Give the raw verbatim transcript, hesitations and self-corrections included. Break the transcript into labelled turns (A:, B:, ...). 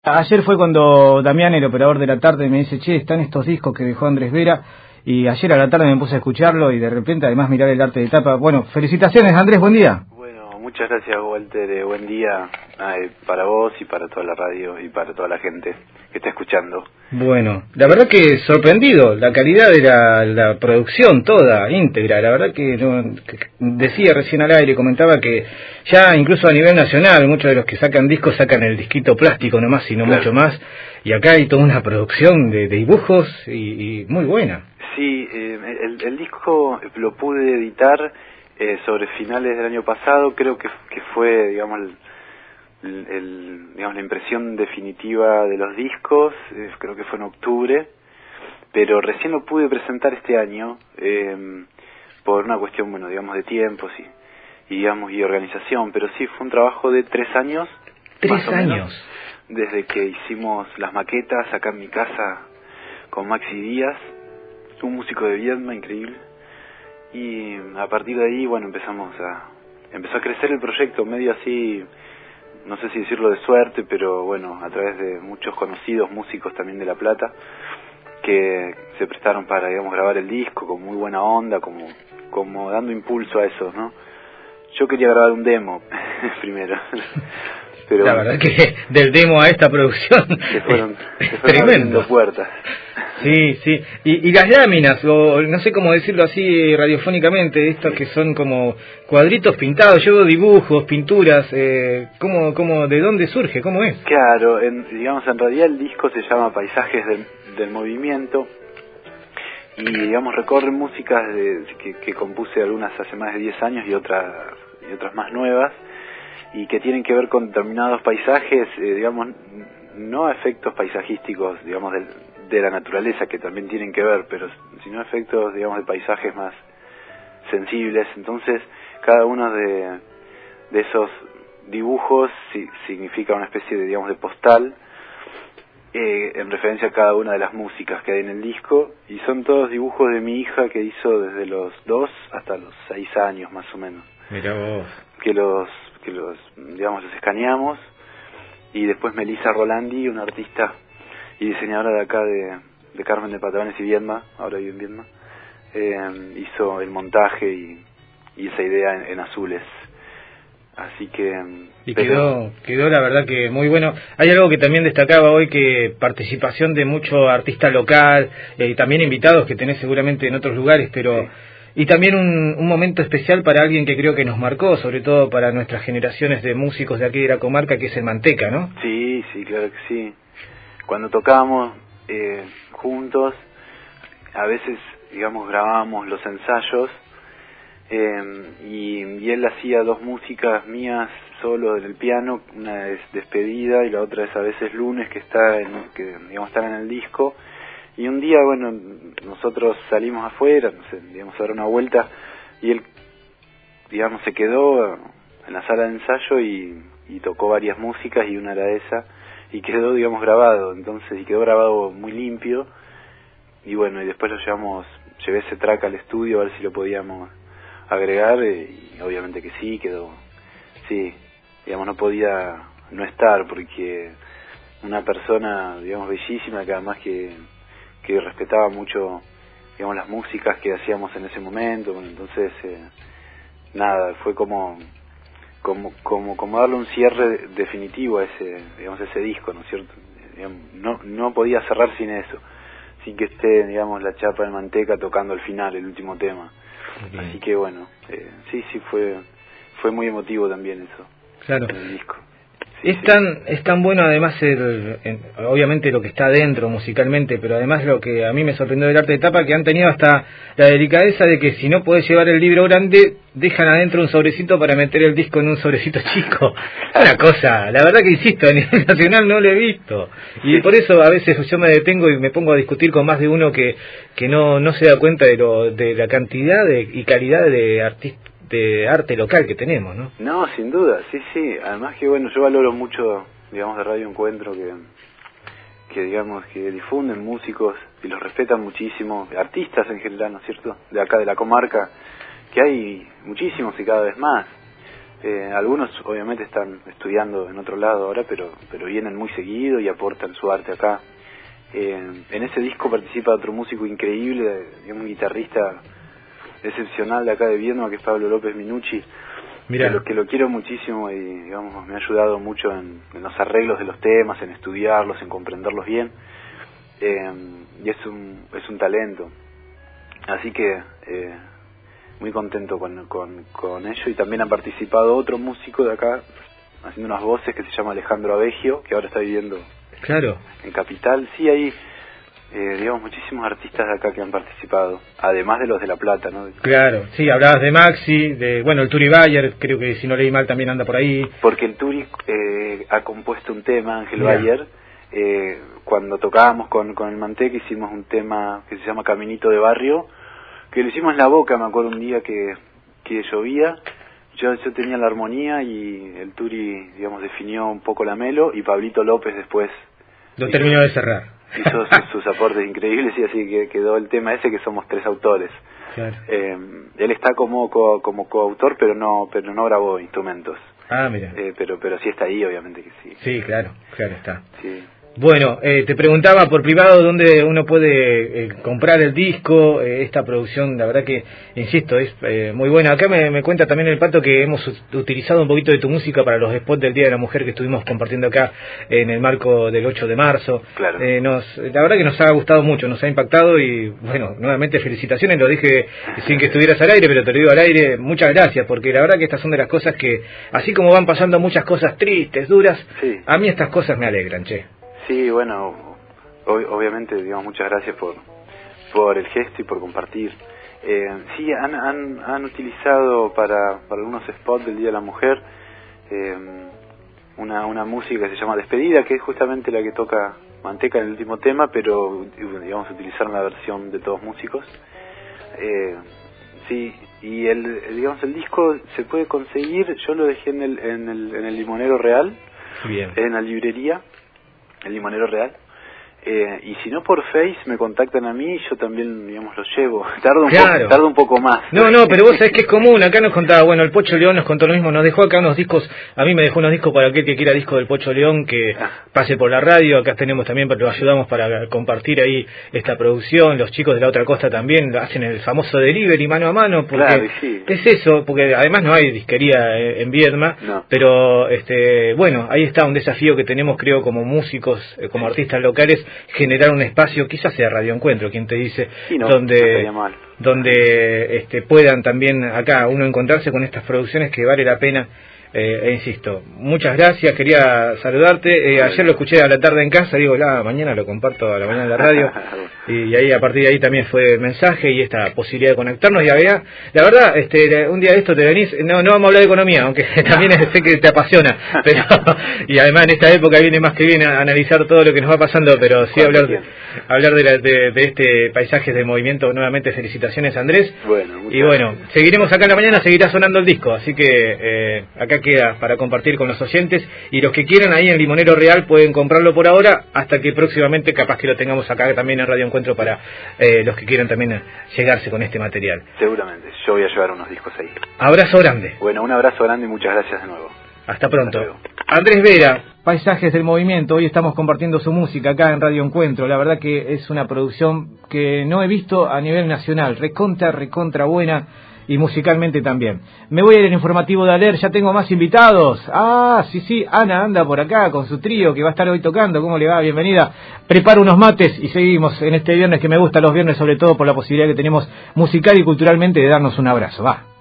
A: Ayer fue cuando Damián, el operador de la tarde, me dice, che, están estos discos que dejó Andrés Vera, y ayer a la tarde me puse a escucharlo y de repente además mirar el arte de tapa. Bueno, felicitaciones Andrés, buen día.
B: Bueno, muchas gracias Walter, eh, buen día eh, para vos y para toda la radio y para toda la gente que está escuchando.
A: Bueno, la verdad que sorprendido, la calidad de la, la producción toda, íntegra, la verdad que, no, que decía recién al aire, comentaba que ya incluso a nivel nacional, muchos de los que sacan discos sacan el disquito plástico nomás, sino claro, mucho más, y acá hay toda una producción de, de dibujos y, y muy buena.
B: Sí, eh, el, el disco lo pude editar eh, sobre finales del año pasado, creo que, que fue, digamos, el, el, el, digamos, la impresión definitiva de los discos, eh, creo que fue en octubre, pero recién lo pude presentar este año eh, por una cuestión, bueno, digamos, de tiempos y, y, digamos, y organización, pero sí, fue un trabajo de tres años.
A: ¿Tres años?
B: Menos, desde que hicimos las maquetas acá en mi casa con Maxi Díaz, un músico de Viedma increíble, y a partir de ahí, bueno, empezamos a empezó a crecer el proyecto medio así, no sé si decirlo de suerte, pero bueno, a través de muchos conocidos músicos también de La Plata que se prestaron para, digamos, grabar el disco con muy buena onda, como como dando impulso a eso, ¿no? Yo quería grabar un demo primero. Pero
A: la verdad que del demo a esta producción
B: se fueron,
A: es,
B: se fueron
A: tremendo.
B: Puertas.
A: Sí, sí. Y, y las láminas, o no sé cómo decirlo así radiofónicamente, estos que son como cuadritos pintados, yo veo dibujos, pinturas, eh, ¿cómo, cómo, de dónde surge? ¿Cómo es?
B: Claro, en, digamos, en realidad el disco se llama Paisajes del, del Movimiento y, digamos, recorre músicas de, que, que compuse algunas hace más de diez años y otras, y otras más nuevas, y que tienen que ver con determinados paisajes, eh, digamos, no efectos paisajísticos, digamos, del, de la naturaleza, que también tienen que ver, pero sino efectos, digamos, de paisajes más sensibles. Entonces, cada uno de, de esos dibujos si, significa una especie de, digamos, de postal, eh, en referencia a cada una de las músicas que hay en el disco, y son todos dibujos de mi hija que hizo desde los dos hasta los seis años, más o menos.
A: Mirá vos.
B: Que los que los, digamos, los escaneamos, y después Melissa Rolandi, una artista y diseñadora de acá de, de Carmen de Patagones y Viedma, ahora vive en Viedma, eh, hizo el montaje y, y esa idea en, en azules. Así que...
A: Y pero... quedó, quedó la verdad que muy bueno. Hay algo que también destacaba hoy, que participación de mucho artista local, eh, y también invitados que tenés seguramente en otros lugares, pero... Sí. Y también un, un momento especial para alguien que creo que nos marcó, sobre todo para nuestras generaciones de músicos de aquí de la comarca, que es el Manteca, ¿no?
B: Sí, sí, claro que sí. Cuando tocábamos eh, juntos, a veces, digamos, grabábamos los ensayos, eh, y, y él hacía dos músicas mías solo en el piano, una es Despedida y la otra es A veces Lunes, que está en, que digamos están en el disco. Y un día, bueno, nosotros salimos afuera, no sé, digamos, a dar una vuelta, y él, digamos, se quedó en la sala de ensayo y, y tocó varias músicas, y una era esa, y quedó, digamos, grabado, entonces, y quedó grabado muy limpio, y bueno, y después lo llevamos, llevé ese track al estudio a ver si lo podíamos agregar, y obviamente que sí, quedó, sí, digamos, no podía no estar, porque una persona, digamos, bellísima, que además que... que respetaba mucho, digamos, las músicas que hacíamos en ese momento. Bueno, entonces eh, nada, fue como como como como darle un cierre definitivo a ese, digamos, ese disco, ¿no es cierto? Digamos, no no podía cerrar sin eso, sin que esté, digamos, la chapa de Manteca tocando al final el último tema. Okay. Así que bueno, eh, sí sí fue fue muy emotivo también eso.
A: Claro.
B: En el disco.
A: Es tan, es tan bueno además el, el, obviamente lo que está dentro musicalmente, pero además lo que a mí me sorprendió del arte de tapa, que han tenido hasta la delicadeza de que si no podés llevar el libro grande, dejan adentro un sobrecito para meter el disco en un sobrecito chico. Una cosa, la verdad que insisto, a nivel nacional no lo he visto. Y por eso a veces yo me detengo y me pongo a discutir con más de uno que, que no, no se da cuenta de, lo, de la cantidad de, y calidad de artistas, de arte local que tenemos, ¿no?
B: No, sin duda, sí, sí. Además que, bueno, yo valoro mucho, digamos, de Radio Encuentro, que, que digamos, que difunden músicos y los respetan muchísimo, artistas en general, ¿no es cierto?, de acá, de la comarca, que hay muchísimos y cada vez más. Eh, algunos obviamente están estudiando en otro lado ahora, pero pero vienen muy seguido y aportan su arte acá. Eh, en ese disco participa otro músico increíble, un guitarrista excepcional de acá de Viedma, que es Pablo López Minucci, que lo, que lo quiero muchísimo y digamos me ha ayudado mucho en, en los arreglos de los temas, en estudiarlos, en comprenderlos bien. Eh, y es un es un talento. Así que eh, muy contento con, con, con ello. Y también ha participado otro músico de acá haciendo unas voces que se llama Alejandro Abegio, que ahora está viviendo
A: claro
B: en Capital. Sí, hay eh, digamos muchísimos artistas de acá que han participado, además de los de La Plata, ¿no?
A: Claro, sí, hablabas de Maxi, de bueno, el Turi Bayer, creo que si no leí mal también anda por ahí.
B: Porque el Turi eh, ha compuesto un tema, Ángel Bayer, eh, cuando tocábamos con, con el Manteca hicimos un tema que se llama Caminito de Barrio, que lo hicimos en La Boca, me acuerdo un día que, que llovía, yo, yo tenía la armonía y el Turi, digamos, definió un poco la melo, y Pablito López después
A: lo hizo, terminó de cerrar.
B: Hizo sus, sus aportes increíbles y así que quedó el tema ese, que somos tres autores.
A: Claro.
B: Eh, él está como co, como coautor, pero no pero no grabó instrumentos.
A: Ah, mira.
B: Eh, pero pero sí está ahí, obviamente que sí.
A: Sí, claro, claro está.
B: Sí.
A: Bueno, eh, te preguntaba por privado dónde uno puede eh, comprar el disco, eh, esta producción, la verdad que, insisto, es eh, muy buena. Acá me, me cuenta también el Pato que hemos utilizado un poquito de tu música para los spots del Día de la Mujer que estuvimos compartiendo acá en el marco del ocho de marzo.
B: Claro.
A: Eh, nos, la verdad que nos ha gustado mucho, nos ha impactado y, bueno, nuevamente felicitaciones, lo dije sin que estuvieras al aire, pero te lo digo al aire, muchas gracias, porque la verdad que estas son de las cosas que, así como van pasando muchas cosas tristes, duras,
B: sí.
A: A mí estas cosas me alegran, che.
B: Sí, bueno, ob obviamente, digamos, muchas gracias por por el gesto y por compartir. Eh, sí, han, han, han utilizado para, para algunos spots del Día de la Mujer eh, una, una música que se llama Despedida, que es justamente la que toca Manteca en el último tema, pero, digamos, utilizaron la versión de todos músicos. Eh, sí, y el, digamos, el disco se puede conseguir, yo lo dejé en el, en el, en el Limonero Real,
A: bien,
B: en la librería, el Limonero Real, eh, y si no por Face me contactan a mí, yo también, digamos, lo llevo. Tarda un,
A: claro.
B: poco, tarda un poco más.
A: No, no, pero vos sabés que es común. Acá nos contaba, bueno, el Pocho León nos contó lo mismo, nos dejó acá unos discos, a mí me dejó unos discos para aquel que quiera disco del Pocho León, que pase por la radio. Acá tenemos también, lo ayudamos para compartir ahí esta producción. Los chicos de la otra costa también hacen el famoso delivery mano a mano, porque
B: claro, sí.
A: Es eso, porque además no hay disquería en Viedma,
B: no.
A: Pero este, bueno, ahí está un desafío que tenemos, creo, como músicos, como artistas locales, generar un espacio, quizás sea Radio Encuentro, quien te dice,
B: sí, no,
A: donde
B: no
A: donde este, puedan también acá uno encontrarse con estas producciones que vale la pena. Eh, e insisto, muchas gracias, quería saludarte. Eh, ayer lo escuché a la tarde en casa, digo, la mañana lo comparto a la mañana en la radio, y, y ahí a partir de ahí también fue mensaje y esta posibilidad de conectarnos. Y había, la verdad, este, un día de esto te venís, no, no vamos a hablar de economía, aunque también sé que te apasiona, pero y además en esta época viene más que bien a analizar todo lo que nos va pasando, pero sí hablar de, hablar de, la, de, de este paisaje de movimiento. Nuevamente felicitaciones, Andrés.
B: Bueno,
A: y bueno, gracias. Seguiremos acá en la mañana, seguirá sonando el disco, así que eh, acá queda para compartir con los oyentes, y los que quieran ahí en Limonero Real pueden comprarlo por ahora, hasta que próximamente capaz que lo tengamos acá también en Radio Encuentro para eh, los que quieran también llegarse con este material.
B: Seguramente, yo voy a llevar unos discos ahí.
A: Abrazo grande.
B: Bueno, un abrazo grande y muchas gracias de nuevo.
A: Hasta pronto. Hasta Andrés Vera, Paisajes del Movimiento, hoy estamos compartiendo su música acá en Radio Encuentro. La verdad que es una producción que no he visto a nivel nacional, recontra, recontra buena. Y musicalmente también. Me voy a ir al informativo de Aler, ya tengo más invitados. Ah, sí, sí, Ana anda por acá con su trío que va a estar hoy tocando. ¿Cómo le va? Bienvenida. Preparo unos mates y seguimos en este viernes que me gusta los viernes, sobre todo por la posibilidad que tenemos musical y culturalmente de darnos un abrazo. Va.